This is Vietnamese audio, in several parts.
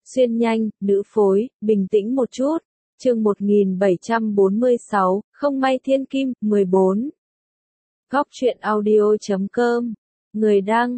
Xuyên nhanh, nữ phối, bình tĩnh một chút. Chương 1746, không may thiên kim, 14. Góc truyện audio.com. Người đăng,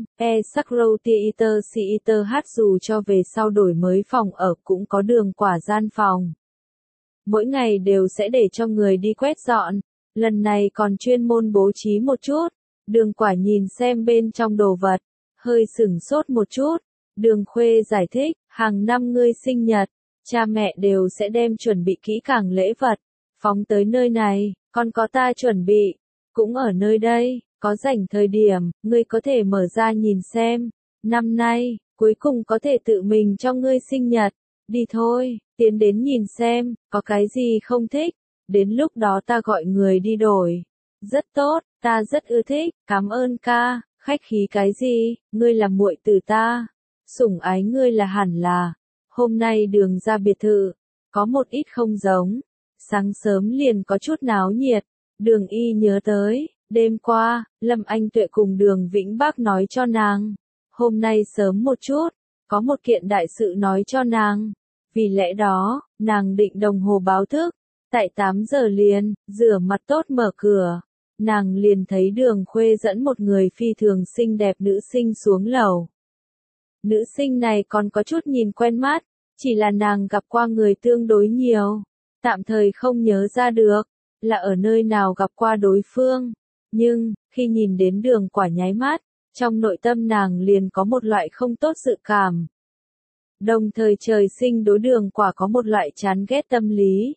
Sakrotheater dù cho về sau đổi mới phòng ở cũng có đường quả gian phòng. Mỗi ngày đều sẽ để cho người đi quét dọn, lần này còn chuyên môn bố trí một chút. Đường quả nhìn xem bên trong đồ vật, hơi sửng sốt một chút. Đường Khuê giải thích, hàng năm ngươi sinh nhật, cha mẹ đều sẽ đem chuẩn bị kỹ càng lễ vật, phóng tới nơi này, còn có ta chuẩn bị, cũng ở nơi đây, có rảnh thời điểm, ngươi có thể mở ra nhìn xem, năm nay, cuối cùng có thể tự mình cho ngươi sinh nhật, đi thôi, tiến đến nhìn xem, có cái gì không thích, đến lúc đó ta gọi người đi đổi. Rất tốt, ta rất ưa thích, cảm ơn ca, khách khí cái gì, ngươi là muội tử ta. Sủng ái ngươi là hẳn là. Hôm nay đường ra biệt thự, có một ít không giống. Sáng sớm liền có chút náo nhiệt. Đường Y nhớ tới, đêm qua, Lâm Anh Tuệ cùng đường Vĩnh Bác nói cho nàng. Hôm nay sớm một chút, có một kiện đại sự nói cho nàng. Vì lẽ đó, nàng định đồng hồ báo thức. Tại 8 giờ liền, rửa mặt tốt mở cửa. Nàng liền thấy đường Khuê dẫn một người phi thường xinh đẹp nữ sinh xuống lầu. Nữ sinh này còn có chút nhìn quen mắt, chỉ là nàng gặp qua người tương đối nhiều, tạm thời không nhớ ra được, là ở nơi nào gặp qua đối phương, nhưng, khi nhìn đến đường quả nháy mắt, trong nội tâm nàng liền có một loại không tốt dự cảm. Đồng thời trời sinh đối đường quả có một loại chán ghét tâm lý.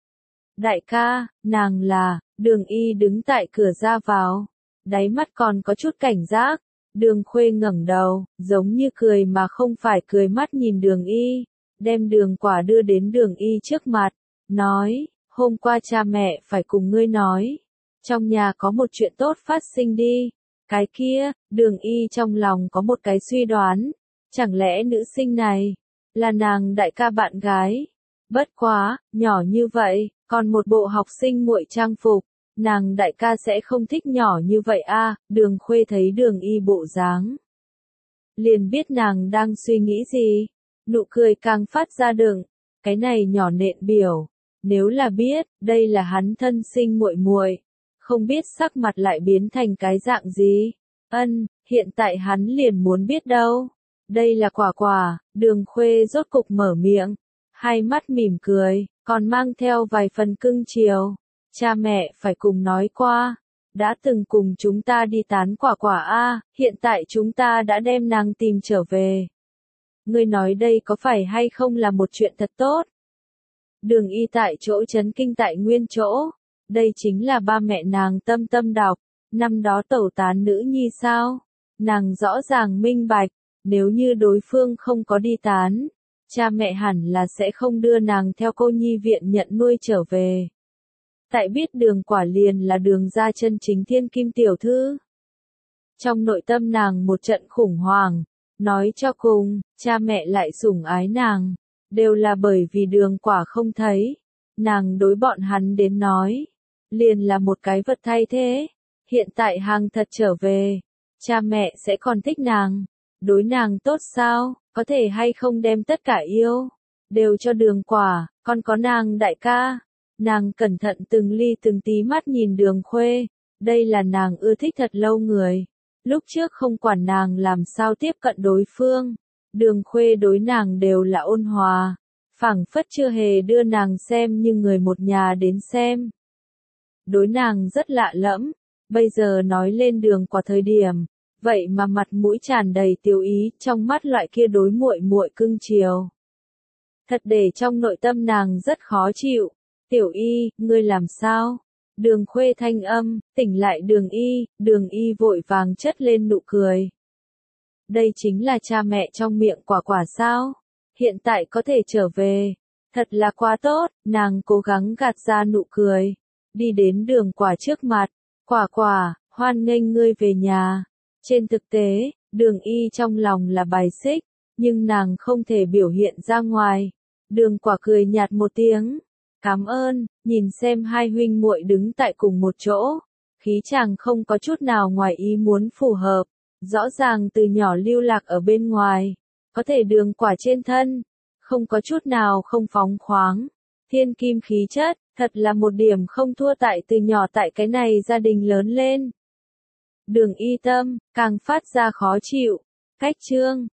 Đại ca, nàng là, đường Y đứng tại cửa ra vào, đáy mắt còn có chút cảnh giác. Đường Khuê ngẩng đầu, giống như cười mà không phải cười mắt nhìn đường Y, đem đường quả đưa đến đường Y trước mặt, nói, hôm qua cha mẹ phải cùng ngươi nói, trong nhà có một chuyện tốt phát sinh đi, cái kia, đường Y trong lòng có một cái suy đoán, chẳng lẽ nữ sinh này, là nàng đại ca bạn gái, bất quá, nhỏ như vậy, còn một bộ học sinh muội trang phục. Nàng đại ca sẽ không thích nhỏ như vậy a. Đường Khuê thấy đường Y bộ dáng, liền biết nàng đang suy nghĩ gì, nụ cười càng phát ra đừng, cái này nhỏ nện biểu, nếu là biết, đây là hắn thân sinh muội muội, không biết sắc mặt lại biến thành cái dạng gì. Hiện tại hắn liền muốn biết đâu. Đây là quả quả, đường Khuê rốt cục mở miệng, hai mắt mỉm cười, còn mang theo vài phần cưng chiều. Cha mẹ phải cùng nói qua, đã từng cùng chúng ta đi tán quả quả a, hiện tại chúng ta đã đem nàng tìm trở về. Ngươi nói đây có phải hay không là một chuyện thật tốt? Đường Y tại chỗ chấn kinh tại nguyên chỗ, đây chính là ba mẹ nàng Tâm Tâm đọc, năm đó tẩu tán nữ nhi sao? Nàng rõ ràng minh bạch, nếu như đối phương không có đi tán, cha mẹ hẳn là sẽ không đưa nàng theo cô nhi viện nhận nuôi trở về. Tại biết đường quả liền là đường ra chân chính thiên kim tiểu thư. Trong nội tâm nàng một trận khủng hoảng, nói cho cùng, cha mẹ lại sủng ái nàng, đều là bởi vì đường quả không thấy. Nàng đối bọn hắn đến nói, liền là một cái vật thay thế. Hiện tại hàng thật trở về, cha mẹ sẽ còn thích nàng, đối nàng tốt sao, có thể hay không đem tất cả yêu, đều cho đường quả, còn có nàng đại ca. Nàng cẩn thận từng ly từng tí mắt nhìn đường Khuê, đây là nàng ưa thích thật lâu người. Lúc trước không quản nàng làm sao tiếp cận đối phương, đường Khuê đối nàng đều là ôn hòa, phảng phất chưa hề đưa nàng xem như người một nhà đến xem. Đối nàng rất lạ lẫm, bây giờ nói lên đường quả thời điểm, vậy mà mặt mũi tràn đầy tiêu ý, trong mắt loại kia đối muội muội cưng chiều. Thật để trong nội tâm nàng rất khó chịu. Tiểu Y, ngươi làm sao? Đường Khuê thanh âm, tỉnh lại đường Y vội vàng chất lên nụ cười. Đây chính là cha mẹ trong miệng quả quả sao? Hiện tại có thể trở về. Thật là quá tốt, nàng cố gắng gạt ra nụ cười. Đi đến đường quả trước mặt. Quả quả, hoan nghênh ngươi về nhà. Trên thực tế, đường Y trong lòng là bài xích, nhưng nàng không thể biểu hiện ra ngoài. Đường quả cười nhạt một tiếng. Cảm ơn, nhìn xem hai huynh muội đứng tại cùng một chỗ, khí chàng không có chút nào ngoài ý muốn phù hợp, rõ ràng từ nhỏ lưu lạc ở bên ngoài, có thể đường quả trên thân, không có chút nào không phóng khoáng. Thiên kim khí chất, thật là một điểm không thua tại từ nhỏ tại cái này gia đình lớn lên. Đường Y Tâm, càng phát ra khó chịu. Cách chương